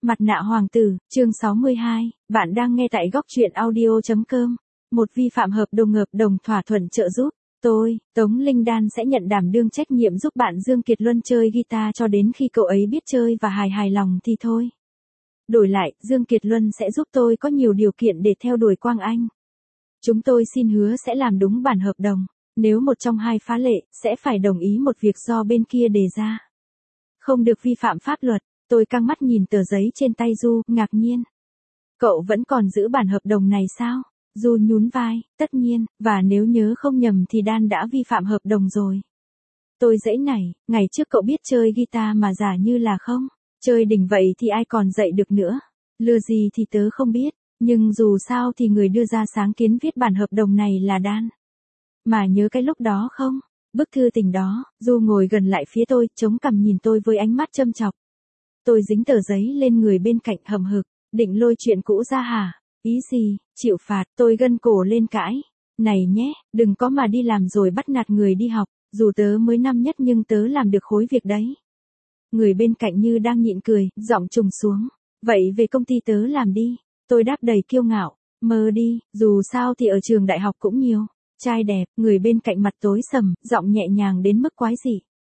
Mặt nạ hoàng tử, chương 62, bạn đang nghe tại góc truyện audio.com. Một vi phạm hợp đồng thỏa thuận trợ giúp. Tôi, Tống Linh Đan sẽ nhận đảm đương trách nhiệm giúp bạn Dương Kiệt Luân chơi guitar cho đến khi cậu ấy biết chơi và hài lòng thì thôi. Đổi lại, Dương Kiệt Luân sẽ giúp tôi có nhiều điều kiện để theo đuổi Quang Anh. Chúng tôi xin hứa sẽ làm đúng bản hợp đồng. Nếu một trong hai phá lệ, sẽ phải đồng ý một việc do bên kia đề ra. Không được vi phạm pháp luật. Tôi căng mắt nhìn tờ giấy trên tay Du, ngạc nhiên. Cậu vẫn còn giữ bản hợp đồng này sao? Du nhún vai, tất nhiên, và nếu nhớ không nhầm thì Đan đã vi phạm hợp đồng rồi. Tôi giãy nảy, ngày trước cậu biết chơi guitar mà giả như là không. Chơi đỉnh vậy thì ai còn dạy được nữa. Lừa gì thì tớ không biết, nhưng dù sao thì người đưa ra sáng kiến viết bản hợp đồng này là Đan. Mà nhớ cái lúc đó không? Bức thư tình đó, Du ngồi gần lại phía tôi, chống cằm nhìn tôi với ánh mắt châm chọc. Tôi dính tờ giấy lên người bên cạnh hầm hực, định lôi chuyện cũ ra hả? Ý gì, chịu phạt, tôi gân cổ lên cãi. Này nhé, đừng có mà đi làm rồi bắt nạt người đi học, dù tớ mới năm nhất nhưng tớ làm được khối việc đấy. Người bên cạnh như đang nhịn cười, giọng trùng xuống. Vậy về công ty tớ làm đi. Tôi đáp đầy kiêu ngạo, mơ đi, dù sao thì ở trường đại học cũng nhiều. Trai đẹp, người bên cạnh mặt tối sầm, giọng nhẹ nhàng đến mức quái dị.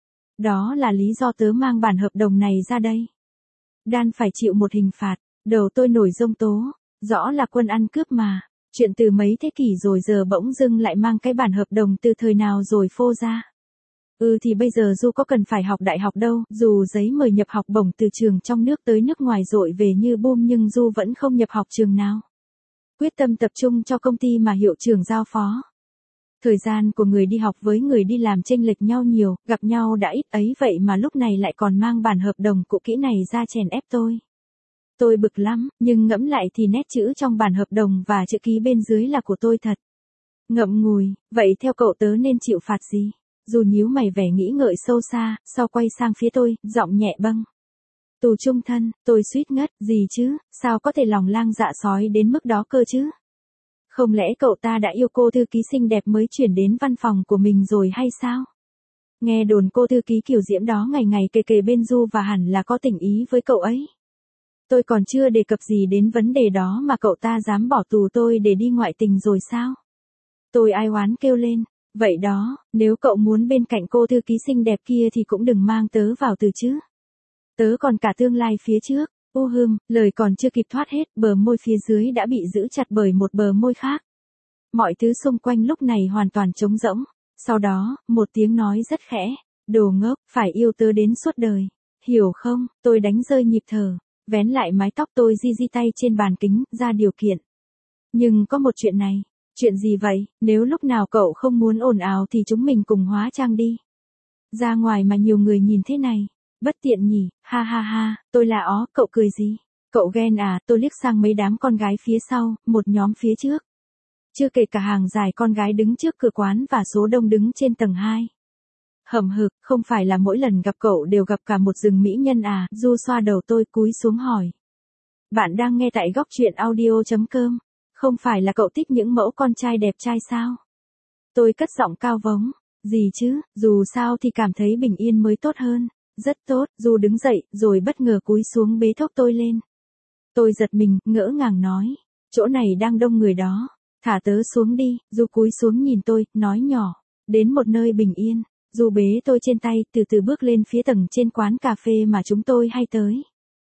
Đó là lý do tớ mang bản hợp đồng này ra đây. Đan phải chịu một hình phạt, đầu tôi nổi giông tố, rõ là quân ăn cướp mà, chuyện từ mấy thế kỷ rồi giờ bỗng dưng lại mang cái bản hợp đồng từ thời nào rồi phô ra. Thì bây giờ Du có cần phải học đại học đâu, dù giấy mời nhập học bổng từ trường trong nước tới nước ngoài dội về như boom nhưng Du vẫn không nhập học trường nào. Quyết tâm tập trung cho công ty mà hiệu trưởng giao phó. Thời gian của người đi học với người đi làm chênh lệch nhau nhiều, gặp nhau đã ít ấy vậy mà lúc này lại còn mang bản hợp đồng cũ kỹ này ra chèn ép tôi. Tôi bực lắm, nhưng ngẫm lại thì nét chữ trong bản hợp đồng và chữ ký bên dưới là của tôi thật. Ngậm ngùi, vậy theo cậu tớ nên chịu phạt gì? Dù nhíu mày vẻ nghĩ ngợi sâu xa, sau quay sang phía tôi, giọng nhẹ bâng. Tù chung thân, tôi suýt ngất, gì chứ, sao có thể lòng lang dạ sói đến mức đó cơ chứ? Không lẽ cậu ta đã yêu cô thư ký xinh đẹp mới chuyển đến văn phòng của mình rồi hay sao? Nghe đồn cô thư ký Kiều Diễm đó ngày ngày kề bên Du và hẳn là có tình ý với cậu ấy. Tôi còn chưa đề cập gì đến vấn đề đó mà cậu ta dám bỏ tù tôi để đi ngoại tình rồi sao? Tôi ai oán kêu lên, vậy đó, nếu cậu muốn bên cạnh cô thư ký xinh đẹp kia thì cũng đừng mang tớ vào từ chứ. Tớ còn cả tương lai phía trước. Lời còn chưa kịp thoát hết, bờ môi phía dưới đã bị giữ chặt bởi một bờ môi khác. Mọi thứ xung quanh lúc này hoàn toàn trống rỗng. Sau đó, một tiếng nói rất khẽ, đồ ngốc, phải yêu tớ đến suốt đời. Hiểu không, tôi đánh rơi nhịp thở, vén lại mái tóc tôi di tay trên bàn kính, ra điều kiện. Nhưng có một chuyện này, chuyện gì vậy, nếu lúc nào cậu không muốn ồn ào thì chúng mình cùng hóa trang đi. Ra ngoài mà nhiều người nhìn thế này. Bất tiện nhỉ, ha ha ha, tôi là ó, cậu cười gì? Cậu ghen à, tôi liếc sang mấy đám con gái phía sau, một nhóm phía trước. Chưa kể cả hàng dài con gái đứng trước cửa quán và số đông đứng trên tầng 2. Hầm hực, không phải là mỗi lần gặp cậu đều gặp cả một rừng mỹ nhân à, Du xoa đầu tôi cúi xuống hỏi. Bạn đang nghe tại góc truyện audio.com, không phải là cậu thích những mẫu con trai đẹp trai sao? Tôi cất giọng cao vống, gì chứ, dù sao thì cảm thấy bình yên mới tốt hơn. Rất tốt, Du đứng dậy, rồi bất ngờ cúi xuống bế thốc tôi lên. Tôi giật mình, ngỡ ngàng nói. Chỗ này đang đông người đó. Thả tớ xuống đi, Du cúi xuống nhìn tôi, nói nhỏ. Đến một nơi bình yên, Du bế tôi trên tay, từ từ bước lên phía tầng trên quán cà phê mà chúng tôi hay tới.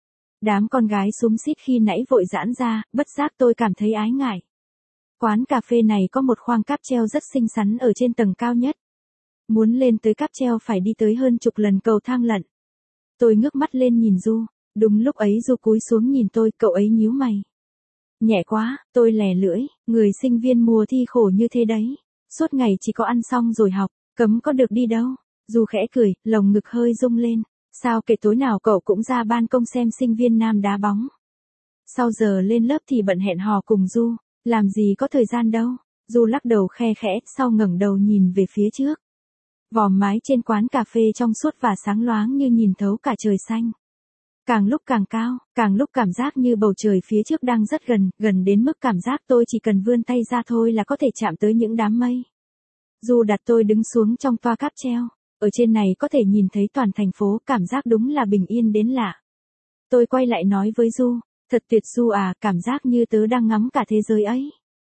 Đám con gái xúm xít khi nãy vội giãn ra, bất giác tôi cảm thấy ái ngại. Quán cà phê này có một khoang cáp treo rất xinh xắn ở trên tầng cao nhất. Muốn lên tới cáp treo phải đi tới hơn chục lần cầu thang lận. Tôi ngước mắt lên nhìn Du, đúng lúc ấy Du cúi xuống nhìn tôi, cậu ấy nhíu mày. Nhẹ quá, tôi lè lưỡi, người sinh viên mùa thi khổ như thế đấy. Suốt ngày chỉ có ăn xong rồi học, cấm có được đi đâu. Du khẽ cười, lồng ngực hơi rung lên. Sao kể tối nào cậu cũng ra ban công xem sinh viên nam đá bóng. Sau giờ lên lớp thì bận hẹn hò cùng Du, làm gì có thời gian đâu. Du lắc đầu khe khẽ, sau ngẩng đầu nhìn về phía trước. Vòm mái trên quán cà phê trong suốt và sáng loáng như nhìn thấu cả trời xanh. Càng lúc càng cao, càng lúc cảm giác như bầu trời phía trước đang rất gần đến mức cảm giác tôi chỉ cần vươn tay ra thôi là có thể chạm tới những đám mây. Du đặt tôi đứng xuống trong toa cáp treo, ở trên này có thể nhìn thấy toàn thành phố, cảm giác đúng là bình yên đến lạ. Tôi quay lại nói với Du, thật tuyệt Du à, cảm giác như tớ đang ngắm cả thế giới ấy.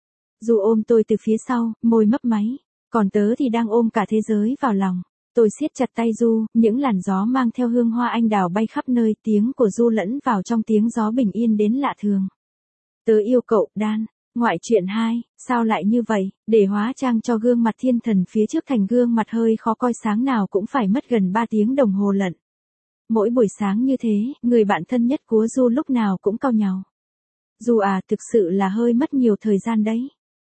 Du ôm tôi từ phía sau, môi mấp máy, còn tớ thì đang ôm cả thế giới vào lòng. Tôi siết chặt tay Du, những làn gió mang theo hương hoa anh đào bay khắp nơi, tiếng của Du lẫn vào trong tiếng gió bình yên đến lạ thường. Tớ yêu cậu, Dan. Ngoại truyện 2, sao lại như vậy, để hóa trang cho gương mặt thiên thần phía trước thành gương mặt hơi khó coi sáng nào cũng phải mất gần 3 tiếng đồng hồ lận. Mỗi buổi sáng như thế, người bạn thân nhất của Du lúc nào cũng cau nhàu. Du à, thực sự là hơi mất nhiều thời gian đấy.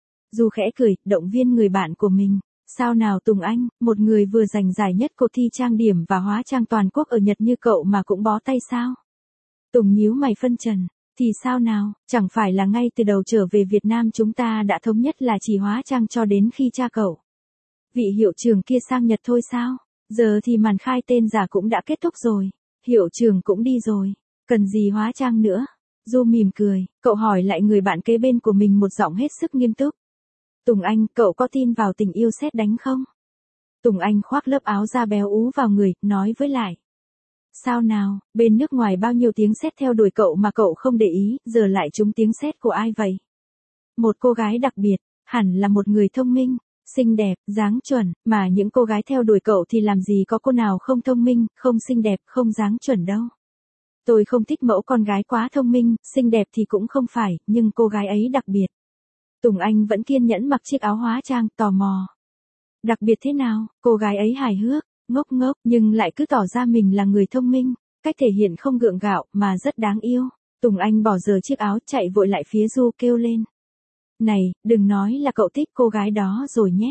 Du khẽ cười, động viên người bạn của mình. Sao nào Tùng Anh, một người vừa giành giải nhất cuộc thi trang điểm và hóa trang toàn quốc ở Nhật như cậu mà cũng bó tay sao? Tùng nhíu mày phân trần. Thì sao nào, chẳng phải là ngay từ đầu trở về Việt Nam chúng ta đã thống nhất là chỉ hóa trang cho đến khi cha cậu. Vị hiệu trưởng kia sang Nhật thôi sao? Giờ thì màn khai tên giả cũng đã kết thúc rồi. Hiệu trưởng cũng đi rồi. Cần gì hóa trang nữa? Du mỉm cười, cậu hỏi lại người bạn kế bên của mình một giọng hết sức nghiêm túc. Tùng Anh, cậu có tin vào tình yêu sét đánh không? Tùng Anh khoác lớp áo da béo ú vào người, nói với lại. Sao nào, bên nước ngoài bao nhiêu tiếng sét theo đuổi cậu mà cậu không để ý, giờ lại trúng tiếng sét của ai vậy? Một cô gái đặc biệt, hẳn là một người thông minh, xinh đẹp, dáng chuẩn, mà những cô gái theo đuổi cậu thì làm gì có cô nào không thông minh, không xinh đẹp, không dáng chuẩn đâu. Tôi không thích mẫu con gái quá thông minh, xinh đẹp thì cũng không phải, nhưng cô gái ấy đặc biệt. Tùng Anh vẫn kiên nhẫn mặc chiếc áo hóa trang, tò mò. Đặc biệt thế nào, cô gái ấy hài hước, ngốc ngốc, nhưng lại cứ tỏ ra mình là người thông minh, cách thể hiện không gượng gạo, mà rất đáng yêu. Tùng Anh bỏ giờ chiếc áo chạy vội lại phía Du kêu lên. Này, đừng nói là cậu thích cô gái đó rồi nhé.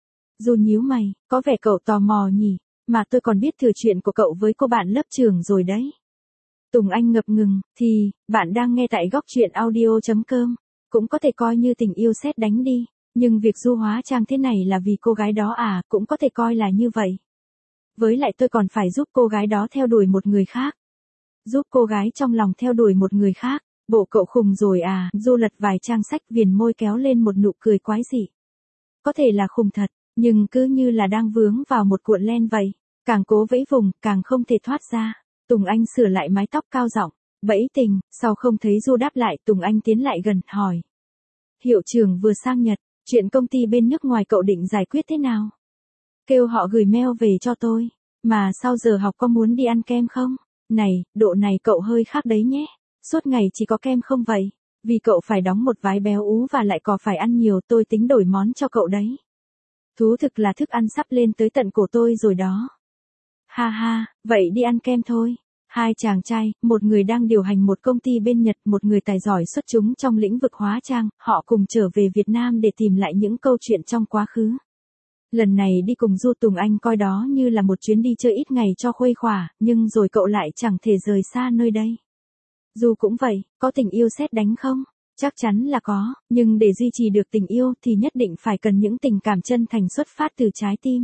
Du nhíu mày, có vẻ cậu tò mò nhỉ, mà tôi còn biết thử chuyện của cậu với cô bạn lớp trường rồi đấy. Tùng Anh ngập ngừng, thì, bạn đang nghe tại góc truyện audio.com, cũng có thể coi như tình yêu sét đánh đi, nhưng việc Du hóa trang thế này là vì cô gái đó à, cũng có thể coi là như vậy. Với lại tôi còn phải giúp cô gái đó theo đuổi một người khác. Giúp cô gái trong lòng theo đuổi một người khác, bộ cậu khùng rồi à, Du lật vài trang sách viền môi kéo lên một nụ cười quái dị. Có thể là khùng thật, nhưng cứ như là đang vướng vào một cuộn len vậy, càng cố vẫy vùng, càng không thể thoát ra. Tùng Anh sửa lại mái tóc cao giọng, bẫy tình, sau không thấy Du đáp lại, Tùng Anh tiến lại gần, hỏi. Hiệu trưởng vừa sang Nhật, chuyện công ty bên nước ngoài cậu định giải quyết thế nào? Kêu họ gửi mail về cho tôi, mà sau giờ học có muốn đi ăn kem không? Này, độ này cậu hơi khác đấy nhé, suốt ngày chỉ có kem không vậy? Vì cậu phải đóng một vái béo ú và lại còn phải ăn nhiều, tôi tính đổi món cho cậu đấy. Thú thực là thức ăn sắp lên tới tận cổ tôi rồi đó. Ha ha, vậy đi ăn kem thôi. Hai chàng trai, một người đang điều hành một công ty bên Nhật, một người tài giỏi xuất chúng trong lĩnh vực hóa trang, họ cùng trở về Việt Nam để tìm lại những câu chuyện trong quá khứ. Lần này đi cùng Du, Tùng Anh coi đó như là một chuyến đi chơi ít ngày cho khuây khỏa, nhưng rồi cậu lại chẳng thể rời xa nơi đây. Du cũng vậy, có tình yêu sét đánh không? Chắc chắn là có, nhưng để duy trì được tình yêu thì nhất định phải cần những tình cảm chân thành xuất phát từ trái tim.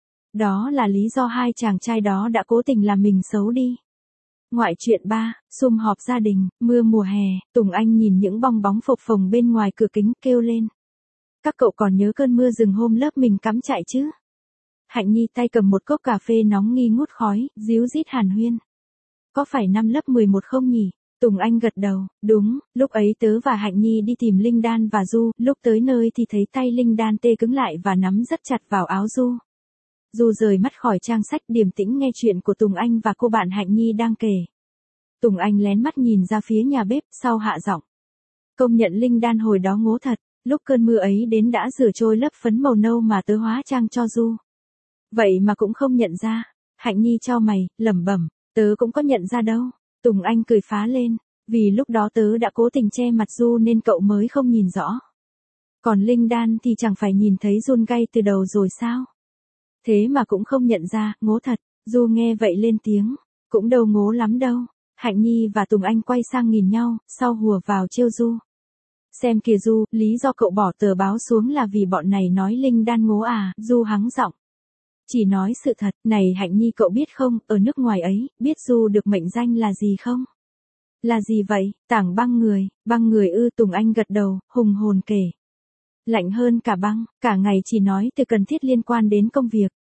Đó là lý do hai chàng trai đó đã cố tình làm mình xấu đi. Ngoại truyện 3, sum họp gia đình, mưa mùa hè, Tùng Anh nhìn những bong bóng phập phồng bên ngoài cửa kính, kêu lên. Các cậu còn nhớ cơn mưa rừng hôm lớp mình cắm trại chứ? Hạnh Nhi tay cầm một cốc cà phê nóng nghi ngút khói, díu dít hàn huyên. Có phải năm lớp 11 không nhỉ? Tùng Anh gật đầu, đúng, lúc ấy tớ và Hạnh Nhi đi tìm Linh Đan và Du, lúc tới nơi thì thấy tay Linh Đan tê cứng lại và nắm rất chặt vào áo Du. Du rời mắt khỏi trang sách, điềm tĩnh nghe chuyện của Tùng Anh và cô bạn Hạnh Nhi đang kể. Tùng Anh lén mắt nhìn ra phía nhà bếp, sau hạ giọng. Công nhận Linh Đan hồi đó ngố thật, lúc cơn mưa ấy đến đã rửa trôi lớp phấn màu nâu mà tớ hóa trang cho Du. Vậy mà cũng không nhận ra. Hạnh Nhi chau mày, lẩm bẩm, tớ cũng có nhận ra đâu. Tùng Anh cười phá lên, vì lúc đó tớ đã cố tình che mặt Du nên cậu mới không nhìn rõ. Còn Linh Đan thì chẳng phải nhìn thấy run gay từ đầu rồi sao? Thế mà cũng không nhận ra, ngố thật. Du nghe vậy lên tiếng, cũng đâu ngố lắm đâu. Hạnh Nhi và Tùng Anh quay sang nhìn nhau, sau hùa vào trêu Du. Xem kìa Du, lý do cậu bỏ tờ báo xuống là vì bọn này nói Linh Đan ngố à? Du hắng giọng. Chỉ nói sự thật, này Hạnh Nhi cậu biết không, ở nước ngoài ấy, biết Du được mệnh danh là gì không? Là gì vậy? Tảng băng người ư? Tùng Anh gật đầu, hùng hồn kể. Lạnh hơn cả băng, cả ngày chỉ nói từ cần thiết liên quan đến công việc.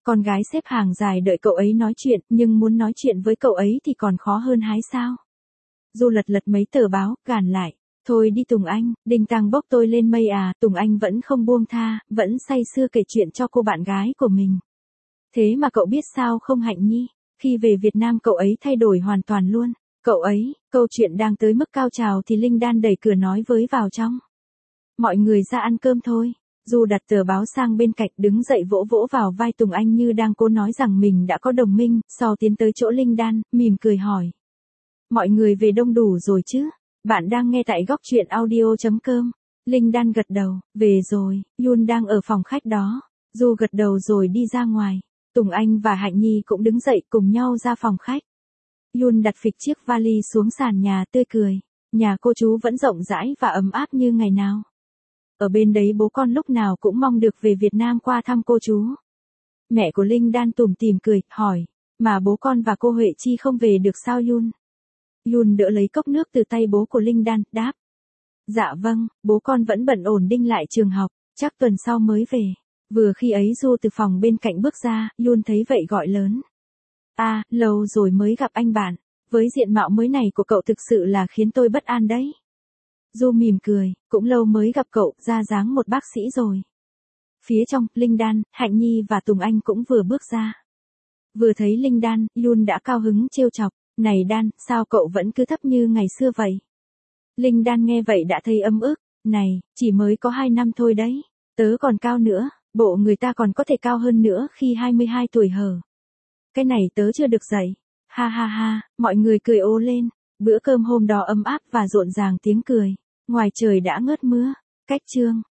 Con gái xếp hàng dài đợi cậu ấy nói chuyện, nhưng muốn nói chuyện với cậu ấy thì còn khó hơn hái sao. Du lật lật mấy tờ báo, gàn lại. Thôi đi Tùng Anh, Đinh Tăng bốc tôi lên mây à. Tùng Anh vẫn không buông tha, vẫn say sưa kể chuyện cho cô bạn gái của mình. Thế mà cậu biết sao không Hạnh Nhi? Khi về Việt Nam cậu ấy thay đổi hoàn toàn luôn. Cậu ấy, câu chuyện đang tới mức cao trào thì Linh Đan đẩy cửa nói với vào trong. Mọi người ra ăn cơm thôi. Du đặt tờ báo sang bên cạnh đứng dậy vỗ vỗ vào vai Tùng Anh như đang cố nói rằng mình đã có đồng minh, sau tiến tới chỗ Linh Đan, mỉm cười hỏi. Mọi người về đông đủ rồi chứ? Bạn đang nghe tại góc truyện audio.com. Linh Đan gật đầu, về rồi, Yun đang ở phòng khách đó. Du gật đầu rồi đi ra ngoài. Tùng Anh và Hạnh Nhi cũng đứng dậy cùng nhau ra phòng khách. Yun đặt phịch chiếc vali xuống sàn nhà tươi cười. Nhà cô chú vẫn rộng rãi và ấm áp như ngày nào. Ở bên đấy bố con lúc nào cũng mong được về Việt Nam qua thăm cô chú. Mẹ của Linh Đan tủm tỉm cười, hỏi, mà bố con và cô Huệ Chi không về được sao Yun? Yun đỡ lấy cốc nước từ tay bố của Linh Đan, đáp. Dạ vâng, bố con vẫn bận ổn định lại trường học, chắc tuần sau mới về. Vừa khi ấy Du từ phòng bên cạnh bước ra, Yun thấy vậy gọi lớn. À, lâu rồi mới gặp anh bạn, với diện mạo mới này của cậu thực sự là khiến tôi bất an đấy. Du mỉm cười, cũng lâu mới gặp cậu, ra dáng một bác sĩ rồi. Phía trong, Linh Đan, Hạnh Nhi và Tùng Anh cũng vừa bước ra. Vừa thấy Linh Đan, Yun đã cao hứng trêu chọc, này Đan, sao cậu vẫn cứ thấp như ngày xưa vậy? Linh Đan nghe vậy đã thấy ấm ức, này, chỉ mới có 2 năm thôi đấy, tớ còn cao nữa, bộ người ta còn có thể cao hơn nữa khi 22 tuổi hở. Cái này tớ chưa được dạy, ha ha ha, mọi người cười ố lên, bữa cơm hôm đó ấm áp và rộn ràng tiếng cười, ngoài trời đã ngớt mưa, cách chương.